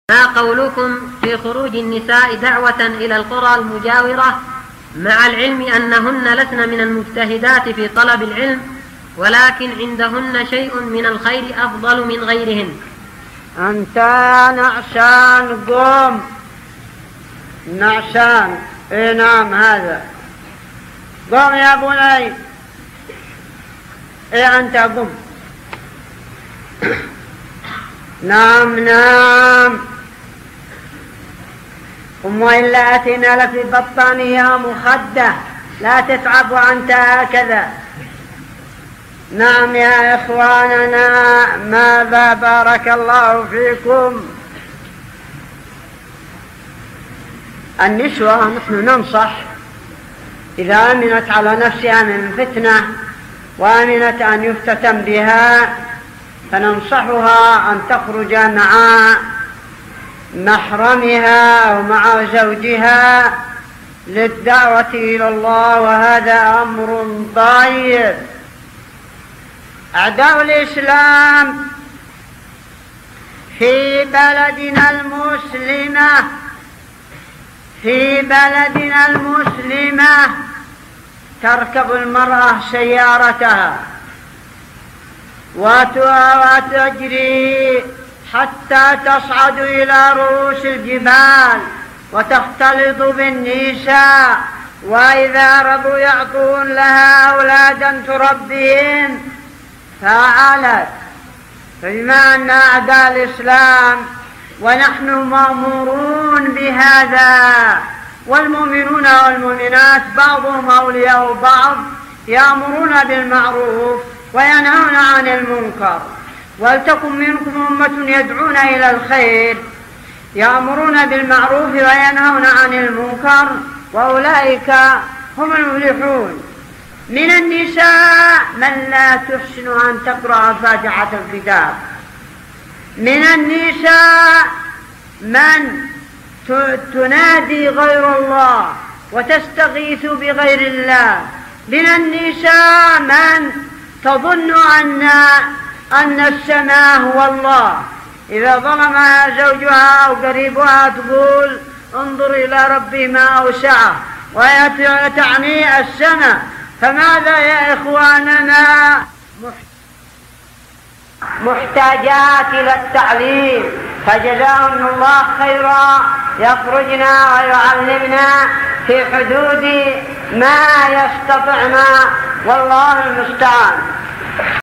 ما قولكم في خروج النساء دعوة إلى القرى المجاورة مع العلم أنهن لسن من المجتهدات في طلب العلم، ولكن عندهن شيء من الخير أفضل من غيرهن؟ أنت نعسان قم نعسان. نعم هذا قم يا بني. أنت قم. نعم قم وإلا أتينا لك بطانها مخدة، لا تتعب وأنت هكذا. نعم يا إخواننا، ماذا بارك الله فيكم. النسوة نحن ننصح إذا أمنت على نفسها من فتنة وأمنت أن يفتتن بها فننصحها أن تخرج مع محرمها أو مع زوجها للدعوة إلى الله، وهذا أمر طيب. أعداء الإسلام في بلدنا المسلمة تركب المرأة سيارتها وتجري حتى تصعد إلى رؤوس الجبال وتختلط بالنساء، وإذا رضوا يعطون لها أولادا تربيهم فعلت. فبما أن أعداء الإسلام ونحن مأمورون بهذا، والمؤمنون والمؤمنات بعضهم أولياء بعض، يأمرون بالمعروف وينهون عن المنكر. ولتكن منكم أمة يدعون إلى الخير، يأمرون بالمعروف وينهون عن المنكر، وأولئك هم المفلحون. من النساء من لا تحسن أن تقرأ فاتحة الكتاب، من النساء من تنادي غير الله وتستغيث بغير الله، من النساء من تظن أن السماء هو الله، إذا ظلمها زوجها أو قريبها تقول انظر إلى ربي ما أوسعه، وتعني السماء. فماذا يا إخواننا؟ محتاجات إلى التعليم، فجزاهم الله خيرا، يخرجنا ويعلمنا في حدود ما يستطعنا، والله المستعان.